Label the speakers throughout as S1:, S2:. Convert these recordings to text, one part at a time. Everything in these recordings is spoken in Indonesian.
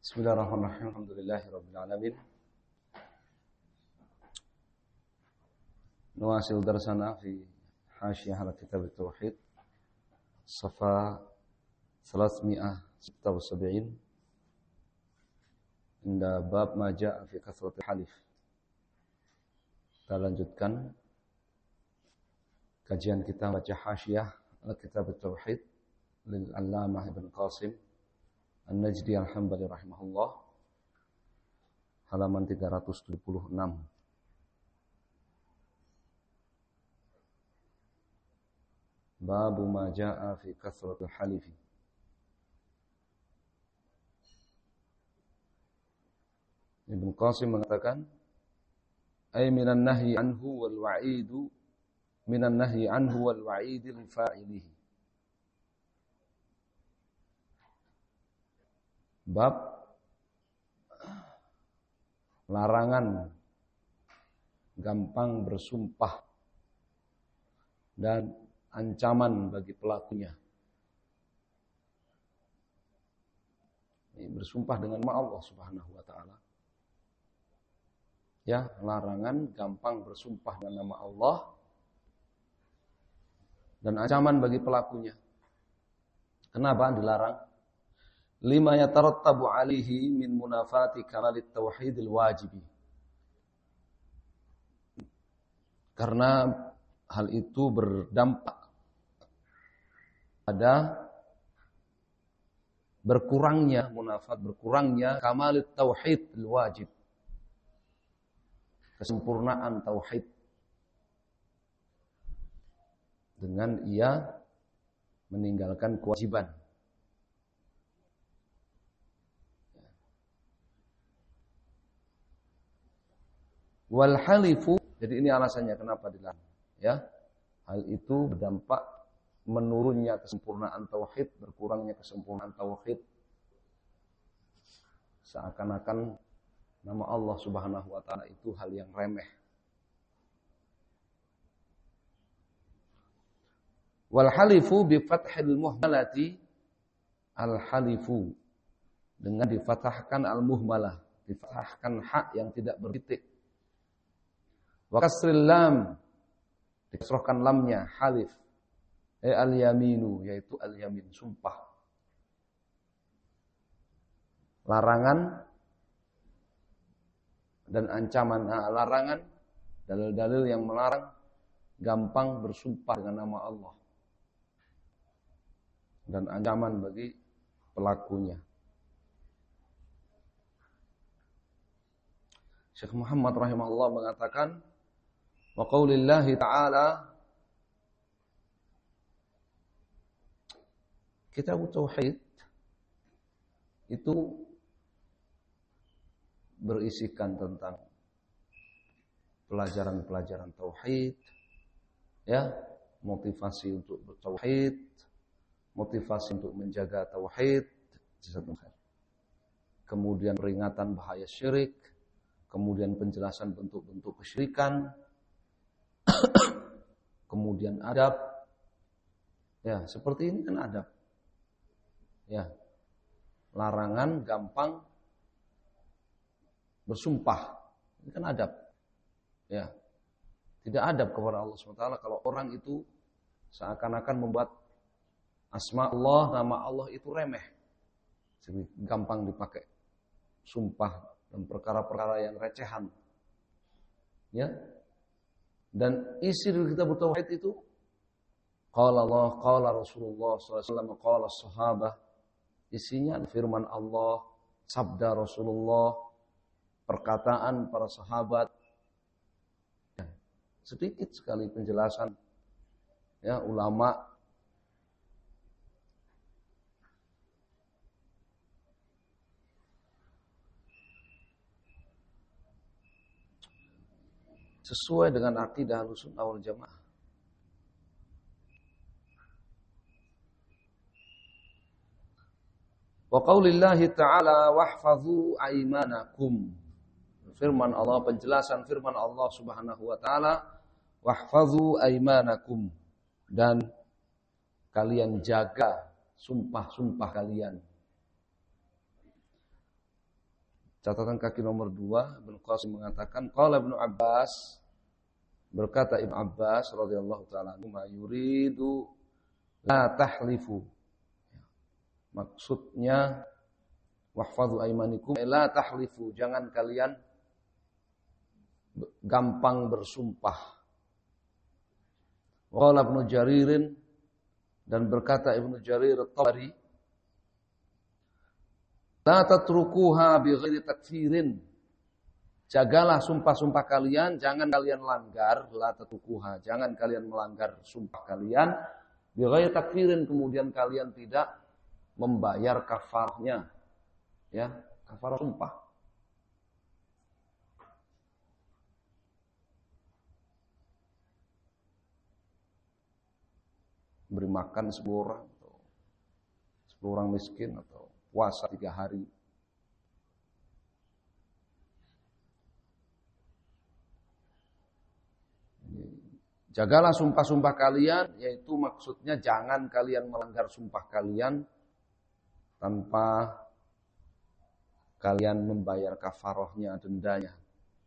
S1: Bismillahirrahmanirrahim. Alhamdulillahirabbil alamin. Nuwasil darsana fi hasyiyah ala kitab at-tauhid. Safa 376 inda bab ma jaa fi kathratil halif. Kita lanjutkan kajian kita baca hasyiyah ala kitab at-tauhid lil Allamah Ibn Qasim An-Najdi Al-Hambali rahimahullah, halaman 376. Babu ma jaa fi kathratil halifi. Ibn Qasim mengatakan, ay minan nahyi anhu wal wa'idu minan nahyi anhu wal wa'idi li fa'ilihi. Bab larangan gampang bersumpah dan ancaman bagi pelakunya. Ini bersumpah dengan nama Allah Subhanahu wa taala. Ya, larangan gampang bersumpah dengan nama Allah dan ancaman bagi pelakunya. Kenapa dilarang? Lima yatarattabu alaihi min munafati kamalit tauhidil wajibi. Karena hal itu berdampak pada berkurangnya kamalit tauhidil wajib. Kesempurnaan tauhid. Dengan ia meninggalkan kewajiban. Wal halifu, jadi ini alasannya kenapa dilarang, ya. Hal itu berdampak menurunnya kesempurnaan tauhid, berkurangnya kesempurnaan tauhid. Seakan-akan nama Allah Subhanahu wa taala itu hal yang remeh. Wal halifu bi fathil muhmalati, al halifu dengan difathahkan al muhmalah, difathahkan hak yang tidak bertitik. Wa kasril lam, dikasrahkan lamnya, halif. Al-yaminu, yaitu al-yamin, sumpah. Larangan dan ancaman. Larangan, dalil-dalil yang melarang gampang bersumpah dengan nama Allah. Dan ancaman bagi pelakunya. Syekh Muhammad rahimahullah mengatakan, wa qaulillahi ta'ala, kitab tauhid itu berisikan tentang pelajaran-pelajaran tauhid, ya, motivasi untuk bertauhid, motivasi untuk menjaga tauhid, kemudian peringatan bahaya syirik, kemudian penjelasan bentuk-bentuk kesyirikan, kemudian adab. Ya, seperti ini kan adab. Ya. Larangan gampang bersumpah. Ini kan adab. Ya. Tidak adab kepada Allah SWT kalau orang itu seakan-akan membuat asma Allah, nama Allah itu remeh. Jadi gampang dipakai. Sumpah dan perkara-perkara yang recehan. Ya. Dan isi dari kitab tauhid itu qala Allah, qala Rasulullah sallallahu alaihi wasallam, qala sahabah. Isinya firman Allah, sabda Rasulullah, perkataan para sahabat. Sedikit sekali penjelasan ya ulama. Sesuai dengan akidah Ahlussunnah wal Jamaah. Wa qaulillahi ta'ala wahfazu aymanakum. Firman Allah, penjelasan firman Allah Subhanahu wa taala, wahfazu aymanakum, dan kalian jaga sumpah-sumpah kalian. Catatan kaki nomor 2, Ibnu Qasim mengatakan, qala Ibnu Abbas, berkata Ibnu Abbas radhiyallahu taala anhu, yuridu la tahlifu. Maksudnya wahfadhu aymanikum la tahlifu, jangan kalian gampang bersumpah. Qala Ibnu Jaririn, dan berkata Ibnu Jarir at-Tabari, la tatrukuha bighairi takfirin. Jagalah sumpah-sumpah kalian, jangan kalian langgar, la tatrukuha, jangan kalian melanggar sumpah kalian bighairi takfirin, kemudian kalian tidak membayar kafarahnya. Ya, kafarah sumpah. Beri makan 10 orang atau 10 orang miskin atau puasa 3 hari. Jagalah sumpah-sumpah kalian, yaitu maksudnya jangan kalian melanggar sumpah kalian tanpa kalian membayar kafarahnya, dendanya.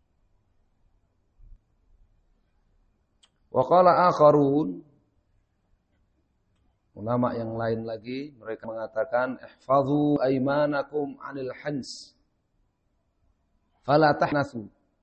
S1: Wa qala akharun, ulama yang lain lagi, mereka mengatakan, ihfadhu aymanakum 'anil hans fala tahnasu.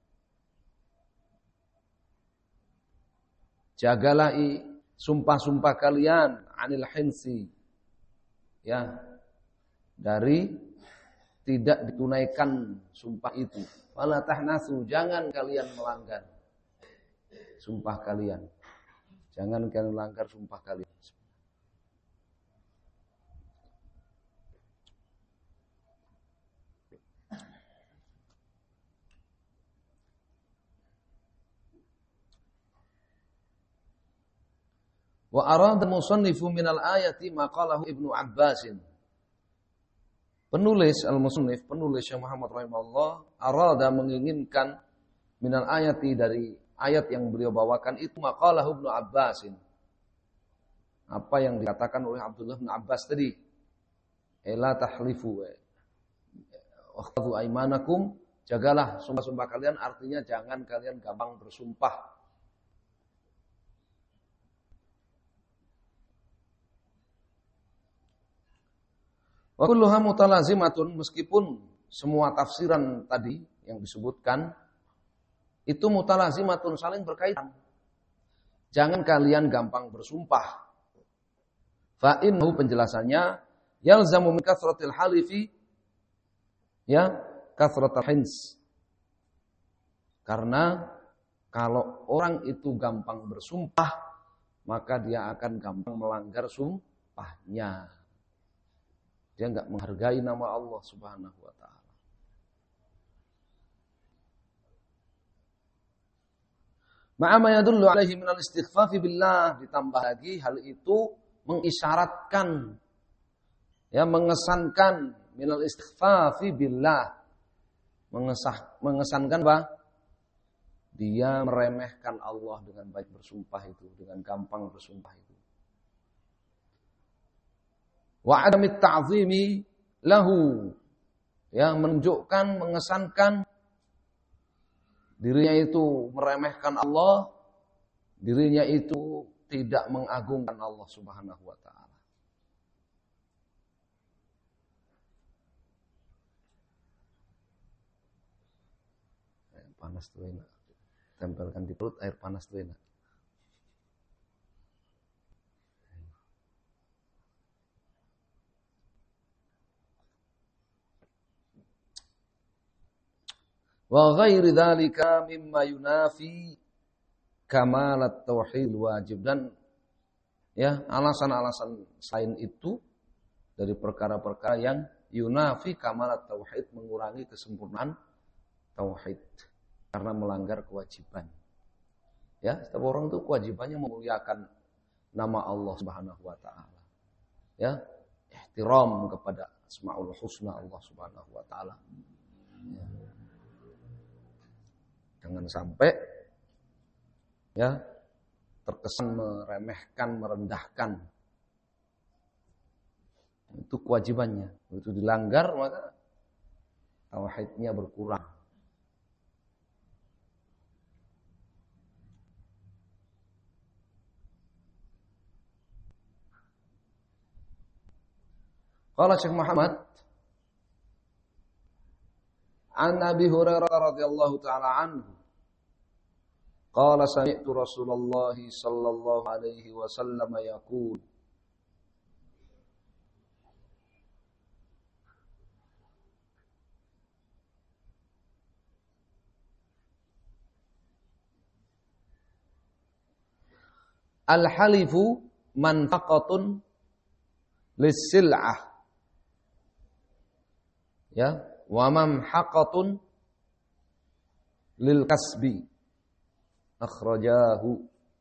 S1: Jagalah sumpah-sumpah kalian 'anil hansi, ya, dari tidak ditunaikan sumpah itu. Fala tahnasu, jangan kalian melanggar sumpah kalian. Jangan kalian melanggar sumpah kalian. Wa arada musannifu minal ayati ma qalahu Ibnu Abbasin. Penulis al-musannif, penulis Syekh Muhammad rahimahullah, arada menginginkan minal ayati, dari ayat yang beliau bawakan itu maqalahu Ibnu Abbasin. Apa yang dikatakan oleh Abdullah bin Abbas tadi. La tahlifu waqtu aymanakum, jagalah sumpah-sumpah kalian, artinya jangan kalian gampang bersumpah. Wa kulluha mutalazimatun, meskipun semua tafsiran tadi yang disebutkan itu mutalazimatun, saling berkaitan. Jangan kalian gampang bersumpah. Fa innahu, penjelasannya, yalzamu min kathratil halifi, ya, kathratul hins. Karena kalau orang itu gampang bersumpah, maka dia akan gampang melanggar sumpahnya. Dia enggak menghargai nama Allah Subhanahu wa taala. Ma'ama yadullu alaihi minal istighfafi billah, ditambah lagi hal itu mengisyaratkan, ya, mengesankan minal istighfafi billah. Mengesankan apa? Dia meremehkan Allah dengan baik bersumpah itu, dengan gampang bersumpah itu. Wa adamit ta'zimi lahu, ya, menunjukkan, mengesankan dirinya itu meremehkan Allah, dirinya itu tidak mengagungkan Allah Subhanahu wa taala. Panas tuh enak. Tempelkan di perut air panas tuh enak. Wa ghairi dzalika mimma yunafi kamalat tauhid wajib, dan ya, alasan-alasan selain itu dari perkara-perkara yang yunafi kamalat tauhid, mengurangi kesempurnaan tauhid karena melanggar kewajiban. Ya, setiap orang itu kewajibannya memuliakan nama Allah Subhanahu wa taala. Ya, ihtiram kepada Asmaul Husna Allah Subhanahu wa taala. Ya. Jangan sampai, ya, terkesan meremehkan, merendahkan. Itu kewajibannya. Itu dilanggar, maka tauhidnya berkurang. Qala Syekh Muhammad an Abi Hurairah radhiyallahu taala anhu qala sami'tu Rasulullah sallallahu alaihi wasallam yaqul al-halifu manfaqatun lis-sil'ah ya wa mamhaqatun lil kasbi akhrajahu.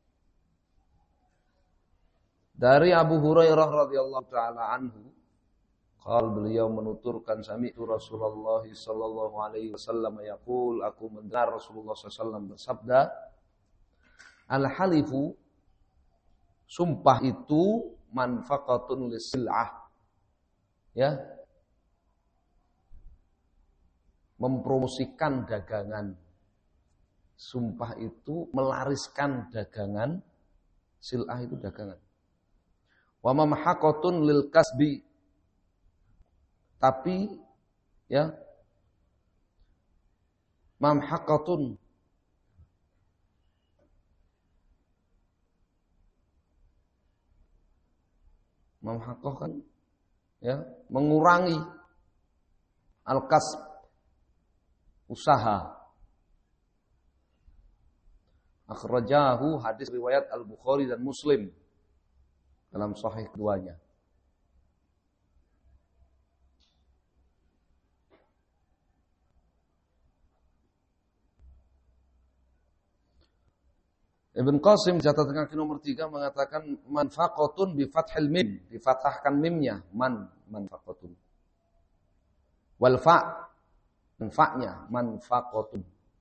S1: Dari Abu Hurairah radhiyallahu taala anhu beliau menuturkan sami'tu Rasulullah sallallahu alaihi wasallam yaqul, aku mendengar Rasulullah sallallahu alaihi wasallam bersabda, al-halifu, sumpah itu manfaqatun lis-sil'ah, ya, mempromosikan dagangan. Sumpah itu melariskan dagangan, sil'ah itu dagangan. Wa mamhaqatun lil kasbi, tapi ya, mamhaqatun mamhaqah kan ya, mengurangi al-kasb, usaha. Akhrajahu, hadis riwayat Al-Bukhari dan Muslim dalam sahih keduanya. Ibn Qasim catatan kaki nomor 3 mengatakan manfaqatun bi fathil mim, difathahkan mimnya, manfaqatun. Wal fa', manfa'nya manfaqatun.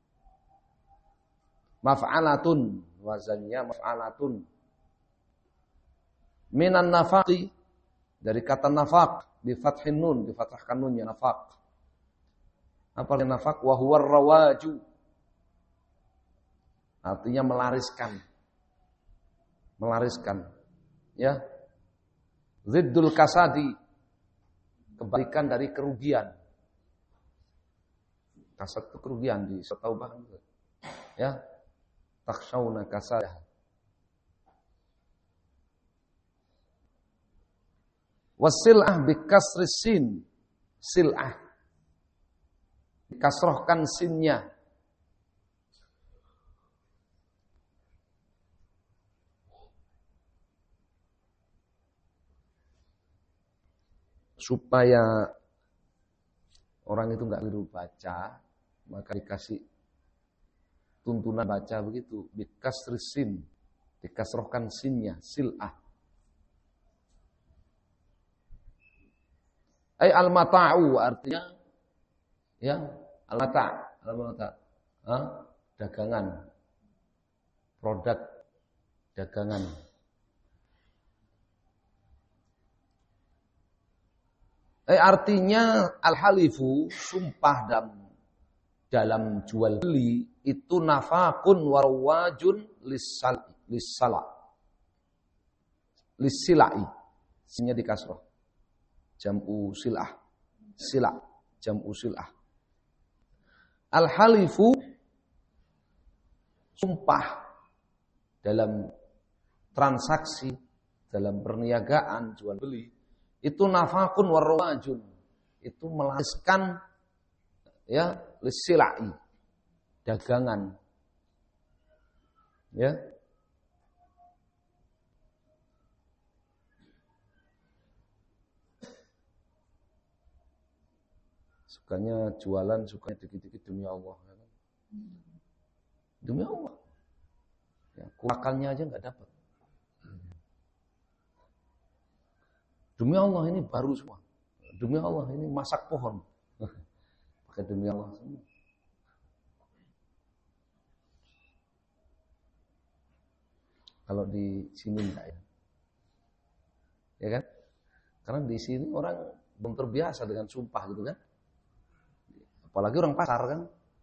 S1: Maf'alatun, wazannya maf'alatun. Minan nafaqi, dari kata nafaq, bi fathin nun, difathahkan nunnya nafaq. Apa artinya nafaq? Wa huwa rawaju, artinya melariskan. Melariskan. Ya. Ziddul kasadi, kebalikan dari kerugian. Kasad itu kerugian di Taubah. Ya. Takhshawna kasadah. Wasil'ah bikasris sin. Sil'ah. Dikasrohkan sinnya. Supaya orang itu enggak keliru baca, maka dikasih tuntunan baca begitu, bikasris sin, dikasrohkan sinnya, sil'ah. Ay al-mata'u, artinya ya, al-mata', dagangan, produk dagangan. Artinya al-halifu, sumpah dalam jual beli itu nafakun warwajun lisilai, sinya di kasroh, jam'u silah, sila, jam'u silah. Al-halifu, sumpah dalam transaksi, dalam perniagaan jual beli, itu nafakun warwajun, itu melariskan ya, lisilai, dagangan. Ya. Sukanya jualan, sukanya dikit-dikit demi Allah. Demi Allah. Ya, kurakannya aja nggak dapat. Demi Allah ini baru semua. Demi Allah ini masak pohon. Pakai demi Allah semua. Kalau di sini enggak ya. Ya kan? Karena di sini orang belum terbiasa dengan sumpah gitu kan. Apalagi orang pasar kan.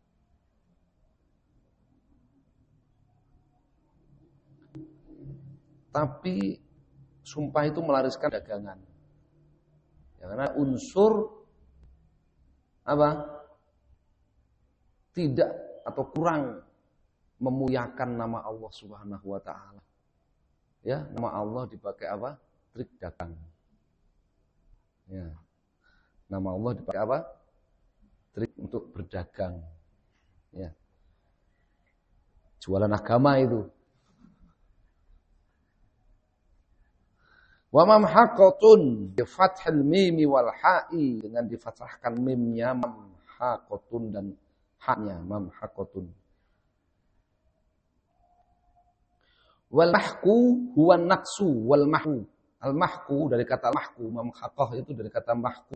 S1: Tapi sumpah itu melariskan dagangan. Ya, karena unsur apa? Tidak atau kurang memuliakan nama Allah Subhanahu wa taala. Ya, nama Allah dipakai apa? Trik dagang. Ya. Nama Allah dipakai apa? Trik untuk berdagang. Ya. Jualan agama itu. Wa mamhaqatun bi fathil mim wal ha'i, dengan difathahkan mimnya, mamhaqatun, dan haknya mamhaqatun. Wal mahku huwa naqsu wal mahku. Al mahku dari kata mahku, mamhaqah itu dari kata mahku.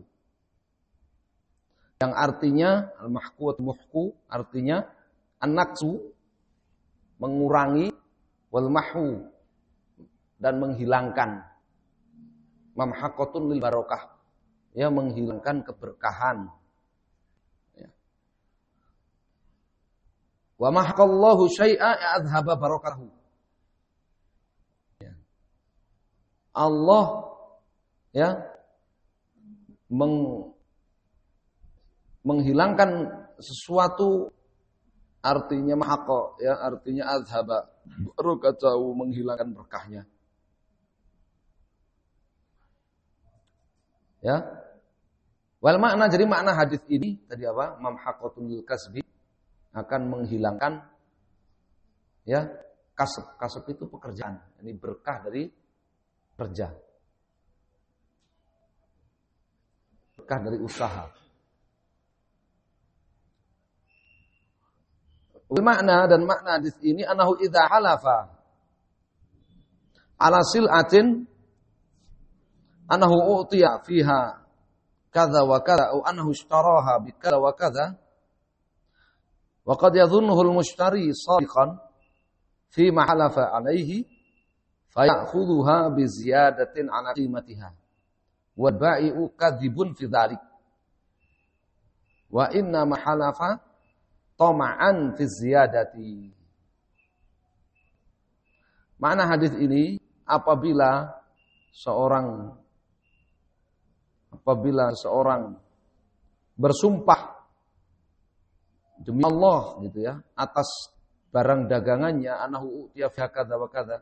S1: Yang artinya al mahku atau muhku artinya an-naqsu, mengurangi, wal mahku, dan menghilangkan. Mamhaqatun lil barokah, ya, menghilangkan keberkahan. Ya. Wa mahaqallahu syai'a adhaba barokatahu. Ya. Allah ya menghilangkan sesuatu, artinya mahaqa, ya, artinya adhaba barokatahu, menghilangkan berkahnya. Ya. Wal makna, jadi makna hadis ini tadi apa? Mamhaqatun lil kasbi, akan menghilangkan, ya, kasab. Kasab itu pekerjaan. Ini berkah dari kerja. Berkah dari usaha. Wal makna, dan makna hadis ini anahu idza halafa ala sil'atin anahu utiya fiha kadza wa kadza, atau anahu ishtaraha bi kadza wa kadza, wa qad yadhunnuhu al-mushtari sadiqan fi ma halafa alayhi fayakhudhuha bi ziyadatin ala qimatiha wa bai'u kadhibun fi dhalik wa inna ma halafa tama'an fi ziyadati. Makna hadis ini, apabila seorang bersumpah demi Allah gitu ya, atas barang dagangannya, anahu utiya fi kadza wa kadza,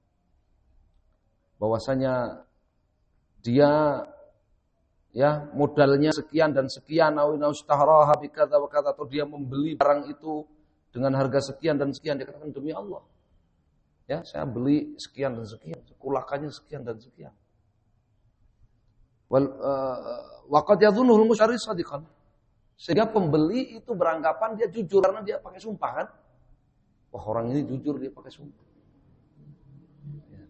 S1: bahwasanya dia ya modalnya sekian dan sekian, au inastahraha bi kadza wa kadza, atau dia membeli barang itu dengan harga sekian dan sekian, dia katakan demi Allah. Ya, saya beli sekian dan sekian, kulakannya sekian dan sekian. Wa qad yadhunnuhu al-mushtari shadiqan, sehingga pembeli itu beranggapan dia jujur karena dia pakai sumpah kan. Wah, orang ini jujur, dia pakai sumpah. Ya.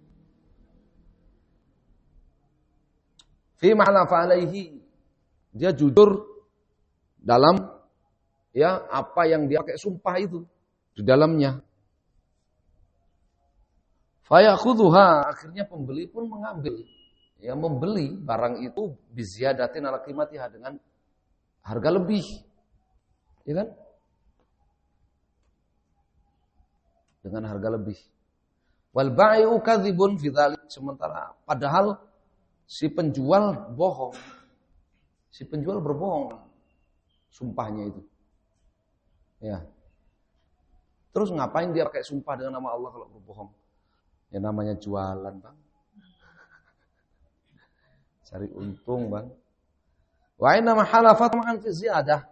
S1: Fi ma'lafa alaihi, dia jujur dalam ya apa yang dia pakai sumpah itu di dalamnya. Fayakhudhuha, akhirnya pembeli pun mengambil, ya, membeli barang itu biziyadatin ala qimatiha, dengan harga lebih. Ya kan? Dengan harga lebih. Wal bai'u kadzibun fi dzalik, sementara padahal si penjual bohong. Si penjual berbohong sumpahnya itu. Ya. Terus ngapain dia pakai sumpah dengan nama Allah kalau berbohong? Ya namanya jualan, Bang. Cari untung, Bang. Wa inna ma halafa tam'an fi ziyadah.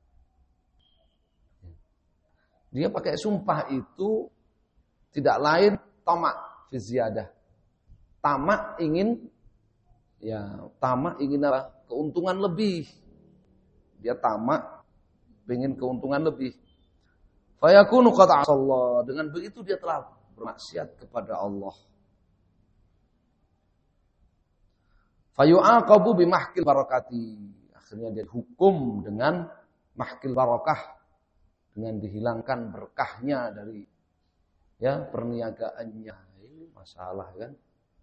S1: Dia pakai sumpah itu tidak lain tamak fi ziyadah. Tamak ingin apa? Keuntungan lebih. Dia tamak ingin keuntungan lebih. Fa yakunu qad 'asallah, dengan begitu dia telah bermaksiat kepada Allah. Fayu'aqabu bimahkil barakati, akhirnya dia dihukum dengan mahkil barakah, dengan dihilangkan berkahnya dari ya perniagaannya. Ini masalah kan.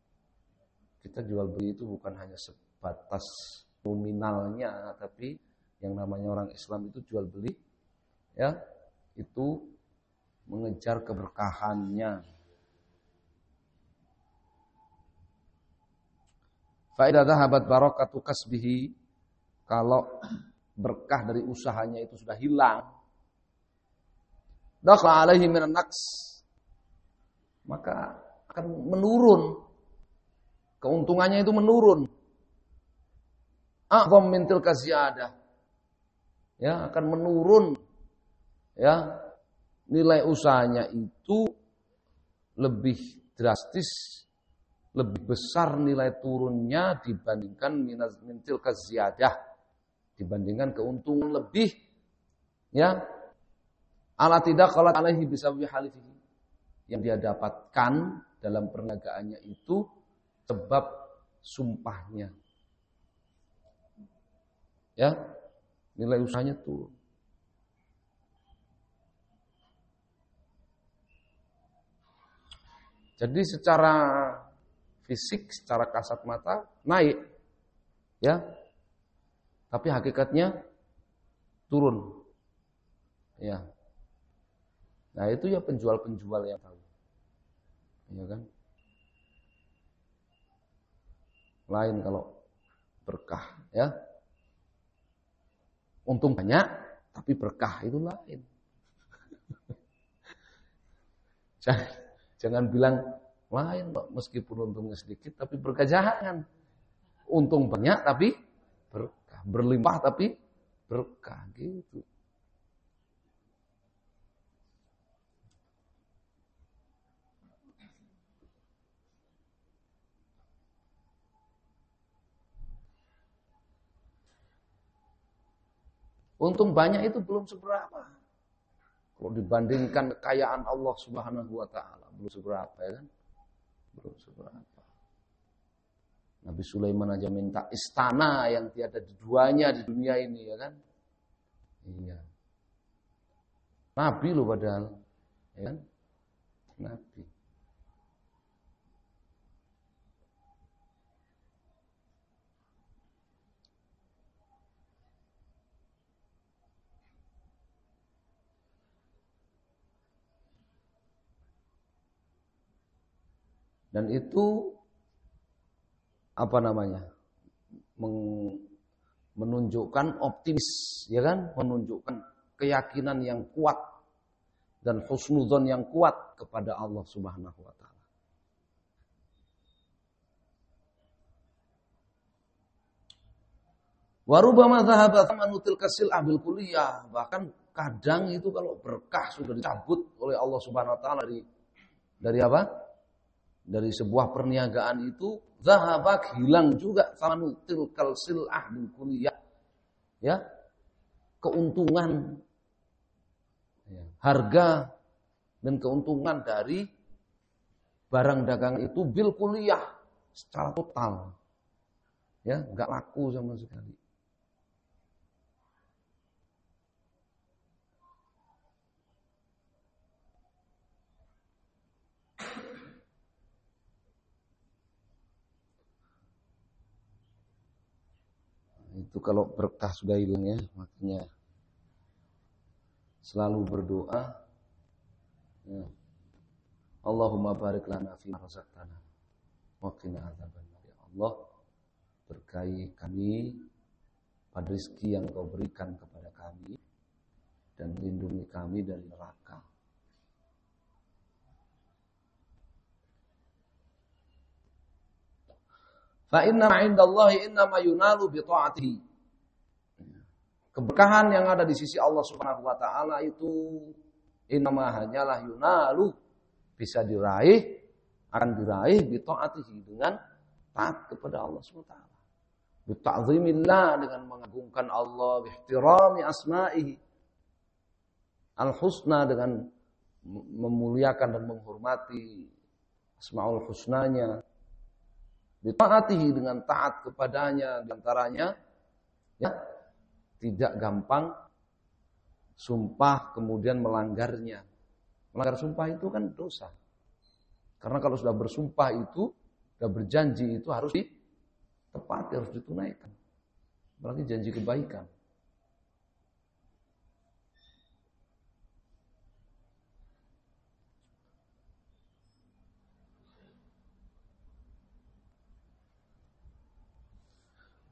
S1: Kita jual beli itu bukan hanya sebatas nominalnya, tapi Yang namanya orang Islam itu jual beli, ya, itu mengejar keberkahannya. Fa idza dhahabat barakatu kasbihi, kalau berkah dari usahanya itu sudah hilang, dakhala alaihi minan naqs, maka akan menurun. Keuntungannya itu menurun. A'zam min tilka ziyadah. Ya, akan menurun. Ya, nilai usahanya itu lebih drastis, lebih besar nilai turunnya dibandingkan min tilka ziyadah, dibandingkan keuntungan lebih. Ya, ala tidak qalat alaihi bisababi halifihi, yang dia dapatkan dalam perniagaannya itu sebab sumpahnya. Ya, nilai usahanya turun. Jadi secara fisik, secara kasat mata naik, ya, tapi hakikatnya turun, ya. Nah itu ya penjual-penjual yang tahu, ya kan. Lain kalau berkah, ya. Untung banyak, tapi berkah itu lain. Jangan bilang lain, meskipun untungnya sedikit, tapi berkah. Jangan. Untung banyak, tapi berkah. Berlimpah, tapi berkah. Gitu. Untung banyak itu belum seberapa. Kalau dibandingkan kekayaan Allah Subhanahu wa taala, belum seberapa, ya kan? Belum seberapa. Nabi Sulaiman aja minta istana yang tiada duanya di dunia ini, ya kan? Iya. Nabi loh padahal, ya kan? Nabi. Dan itu apa namanya? Menunjukkan optimis, ya kan? Menunjukkan keyakinan yang kuat dan husnudzon yang kuat kepada Allah Subhanahu wa taala. Wa rubbama dhahaba thamanu tilka sil'ah bil kulliyah, bahkan kadang itu kalau berkah sudah dicabut oleh Allah Subhanahu wa taala dari apa? Dari sebuah perniagaan itu, zahabak, hilang juga thamanu tilkal sil'ah bil kulliyah. Ya. Keuntungan, ya, harga dan keuntungan dari barang dagang itu bil kulliyah secara total. Ya, enggak laku sama sekali. Itu kalau berkah sudah hilang, ya, makanya selalu berdoa, ya, Allahumma barik lana fi ma razaqtana wa qina adzabannar. Ya Allah, berkahi kami pada rezeki yang Kau berikan kepada kami dan lindungi kami dari neraka. Fa inna 'indallahi innama yunalu bi ta'atihi. Keberkahan yang ada di sisi Allah Subhanahu wa taala itu innama hanyalah yunalu, bisa diraih, akan diraih bi ta'atihi, dengan taat kepada Allah Subhanahu wa taala. Bi ta'zimillah, dengan mengagungkan Allah, bi ihtirami asma'ihi al-husna, dengan memuliakan dan menghormati asmaul husnanya. Bitaatihi, dengan taat kepadanya, diantaranya, ya, tidak gampang sumpah kemudian melanggarnya. Melanggar sumpah itu kan dosa. Karena kalau sudah bersumpah itu, sudah berjanji itu harus ditepati, harus ditunaikan. Apalagi janji kebaikan.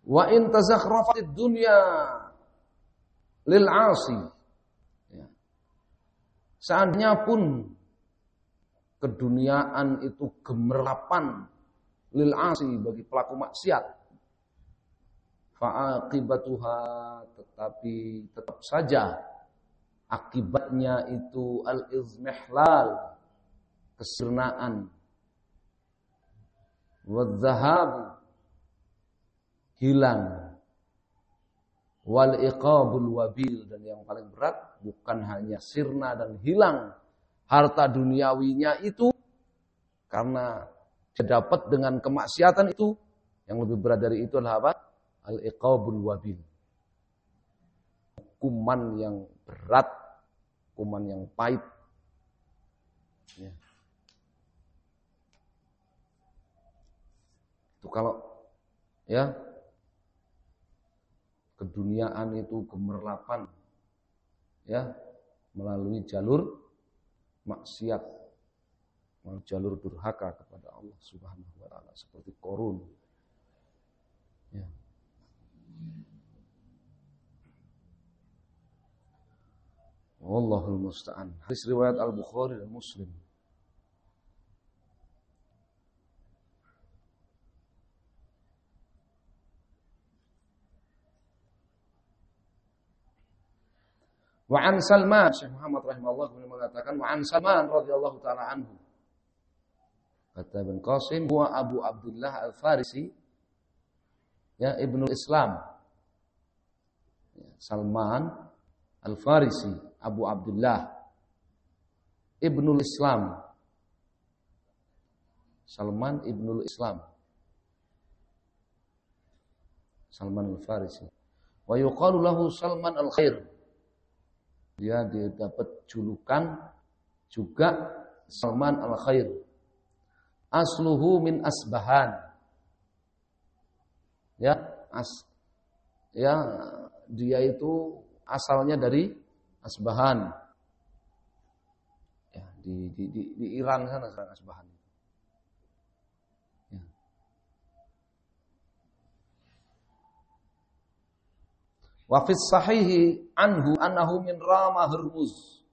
S1: Wa in tazakhrafat dunya lil 'asi. Ya. Seandainya pun keduniaan itu gemerlapan lil 'asi bagi pelaku maksiat. Fa'aqibatuha, tetapi tetap saja akibatnya itu al-izmihlal, kesirnaan, wadzahab, hilang, wal iqabul wabil, dan yang paling berat bukan hanya sirna dan hilang harta duniawinya itu karena dia dapat dengan kemaksiatan itu, yang lebih berat dari itu adalah apa? Al-iqabul wabil. Hukuman yang berat, hukuman yang pahit. Ya. Itu kalau ya keduniaan itu gemerlapan ya melalui jalur maksiat, melalui jalur durhaka kepada Allah Subhanahu wa taala seperti Qarun. Ya. Wallahul musta'an. Hadis riwayat Al-Bukhari dan Muslim. Wa an Salman, Syekh Muhammad rahimahullah mengatakan wa an Salman radhiyallahu taala anhu. Kata Ibn Qasim, huwa Abu Abdullah Al-Farisi, ya Ibnul Islam. Salman Al-Farisi, Abu Abdullah Ibnul Islam. Salman Ibnul Islam. Salman Al-Farisi. Wa yuqalu lahu Salman Al-Khair. Dia dapat julukan juga Salman Al-Khair. Asluhu min Asbahan. Ya, dia itu asalnya dari Asbahan. Ya, di Iran sana sekarang Asbahan. Ya. Wa fi sahihi anhu annahu min Rama Hurmuz.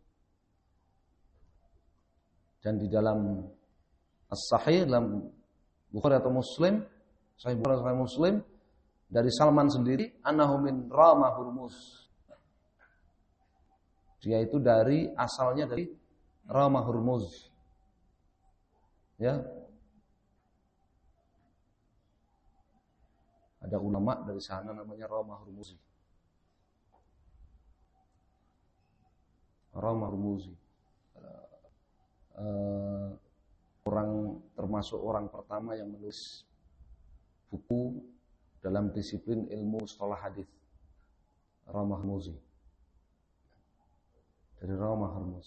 S1: Dan di dalam As-Sahih, dalam Bukhari atau Muslim, Sahih Bukhari atau Muslim, dari Salman sendiri, annahu min Rama Hurmuz. Dia itu asalnya dari Rama Hurmuz. Ya. Ada ulama dari sana namanya Rama Hurmuzi. Rama Hurmuzi. Termasuk orang pertama yang menulis buku dalam disiplin ilmu mustalah hadis. Rama Hurmuzi. Dari Rama Hurmuz.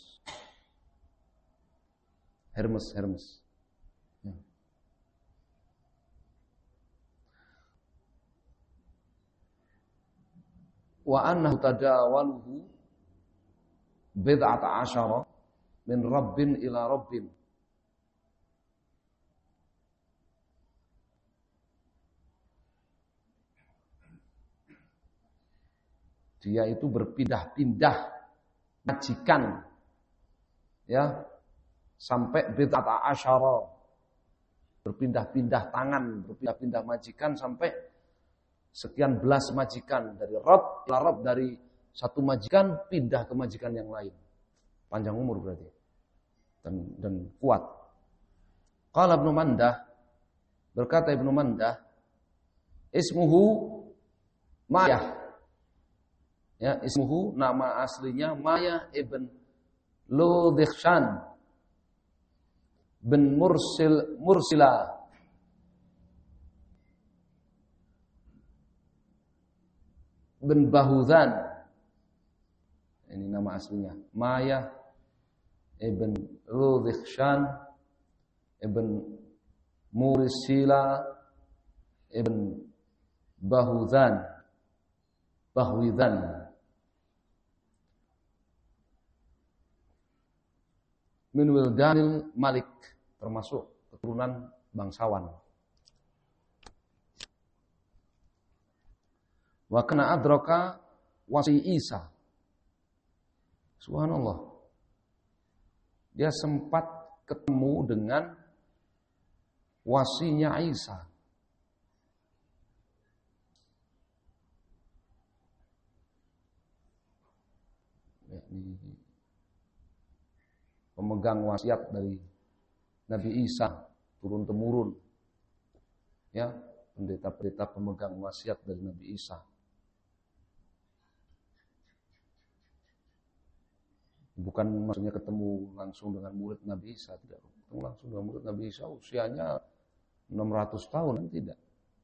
S1: Hermes. Ya. Wa annahu tadawaluhu bid'ata asyara min rabbin ila rabbin. Dia itu berpindah-pindah majikan, ya, sampai bid'ata asyara, berpindah-pindah tangan, berpindah-pindah majikan sampai sekian belas majikan, dari Rabb ila Rabb, dari satu majikan pindah ke majikan yang lain. Panjang umur berarti dan kuat. Qala Ibnu Mandah, berkata Ibnu Mandah, ismuhu Mayah. Ya, ismuhu, nama aslinya Maya ibn Ludhikhshan bin Mursila bin Bahuzan. Ini nama aslinya Maya ibn Ludhikhshan ibn Mursila ibn Bahuzan. Min wildanil Malik, termasuk keturunan bangsawan. Wa kana adraka wasi Isa. Subhanallah. Dia sempat ketemu dengan wasinya Isa. Pemegang wasiat dari Nabi Isa turun-temurun. Ya, pendeta-pendeta pemegang wasiat dari Nabi Isa. Bukan maksudnya ketemu langsung dengan murid Nabi Isa, tidak. Ketemu langsung dengan murid Nabi Isa usianya 600 tahun, tidak.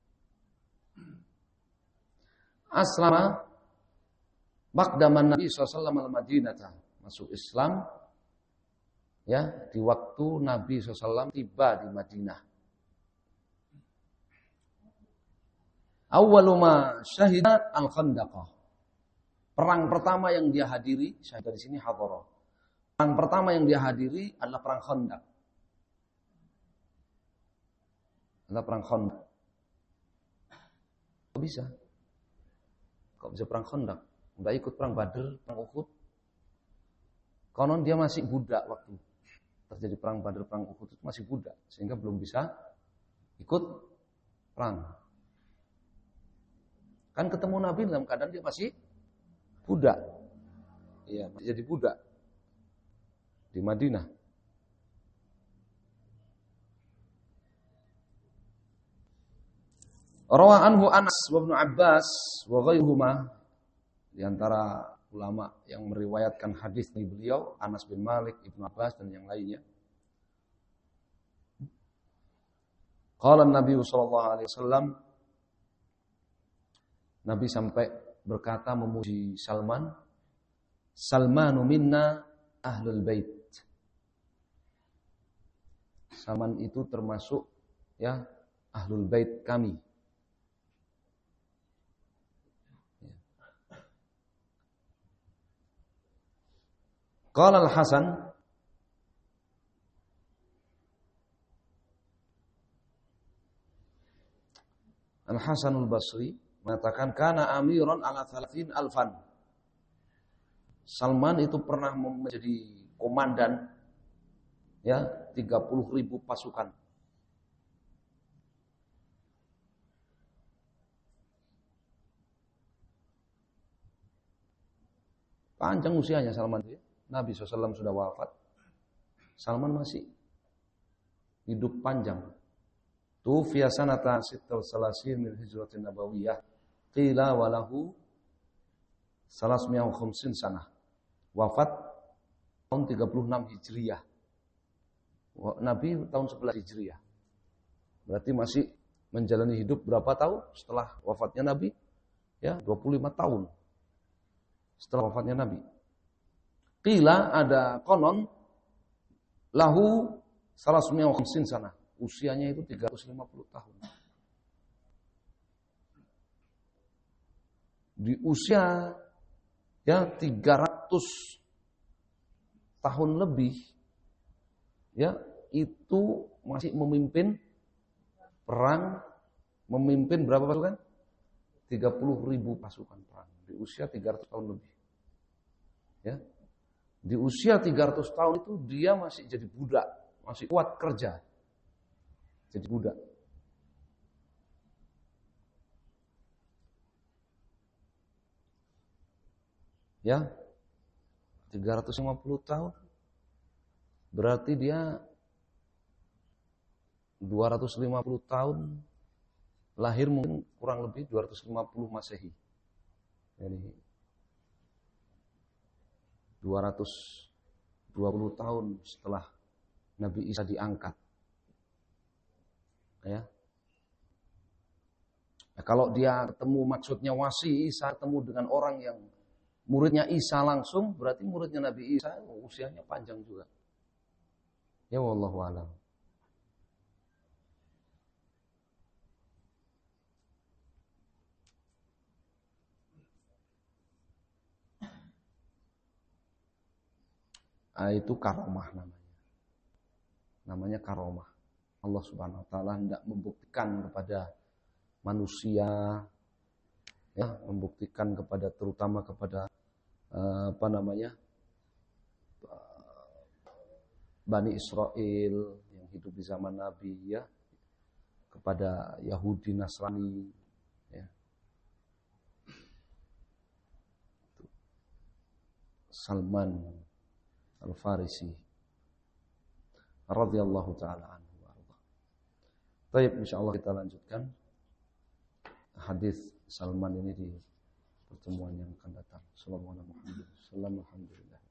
S1: Aslama baqdaman Nabi SAW al-Madinata, masuk Islam ya di waktu Nabi SAW tiba di Madinah. Awwalu ma syahida al-Khandaqah. Perang pertama yang dia hadiri, syahid di sini hadara. Perang pertama yang dia hadiri adalah perang Khandaq. Adalah perang Khandaq. Kok bisa? Kok bisa perang Khandaq? Enggak ikut perang Badr, perang Uhud. Konon dia masih budak waktu terjadi perang Badr, perang Uhud itu masih budak, sehingga belum bisa ikut perang. Kan ketemu Nabi dalam keadaan dia masih budak. Iya, masih jadi budak di Madinah. Rawa anhu Anas wa Ibnu Abbas wa ghairuhuma, di antara ulama yang meriwayatkan hadis dari beliau, Anas bin Malik, Ibnu Abbas dan yang lainnya. Qala Nabi sallallahu alaihi wasallam, Nabi sampai berkata memuji Salman, Salmanu minna ahlul bait. Salman itu termasuk ya ahlul bait kami. Qala Al-Hasan, Al-Hasanul Basri mengatakan kana amiran ala 30 alfan. Salman itu pernah menjadi komandan ya 30.000 pasukan. Panjang usianya Salman itu ya. Nabi SAW sudah wafat. Salman masih hidup panjang. Tufiya sanata 36 min hijratin nabawiyah. Qila walahu 350 sanah. Wafat tahun 36 Hijriyah. Nabi tahun 11 Hijriyah. Berarti masih menjalani hidup berapa tahun setelah wafatnya Nabi? Ya, 25 tahun setelah wafatnya Nabi. Qila ada konon lahu 350 sanah. Usianya itu 350 tahun. Di usia ya 300 tahun lebih ya itu masih memimpin perang, memimpin berapa pasukan? 30.000 pasukan perang di usia 300 tahun lebih. Ya. Di usia 300 tahun itu dia masih jadi budak, masih kuat kerja. Jadi budak. Ya. 350 tahun. Berarti dia 250 tahun lahir, mungkin kurang lebih 250 Masehi. Jadi 220 tahun setelah Nabi Isa diangkat. Ya. Nah, kalau dia ketemu maksudnya wasi Isa, ketemu dengan orang yang muridnya Isa langsung, berarti muridnya Nabi Isa usianya panjang juga. Ya wallahu a'lam. Itu karomah namanya. Namanya karomah. Allah Subhanahu wa taala hendak membuktikan kepada manusia ya, membuktikan kepada, terutama kepada Bani Israel yang hidup di zaman Nabi, ya, kepada Yahudi Nasrani, ya. Salman Al-Farisi radhiyallahu taala anhu. Baik, insyaallah kita lanjutkan hadis Salman ini di pertemuan yang akan datang. Sallallahu alaihi wasallam. Alhamdulillah.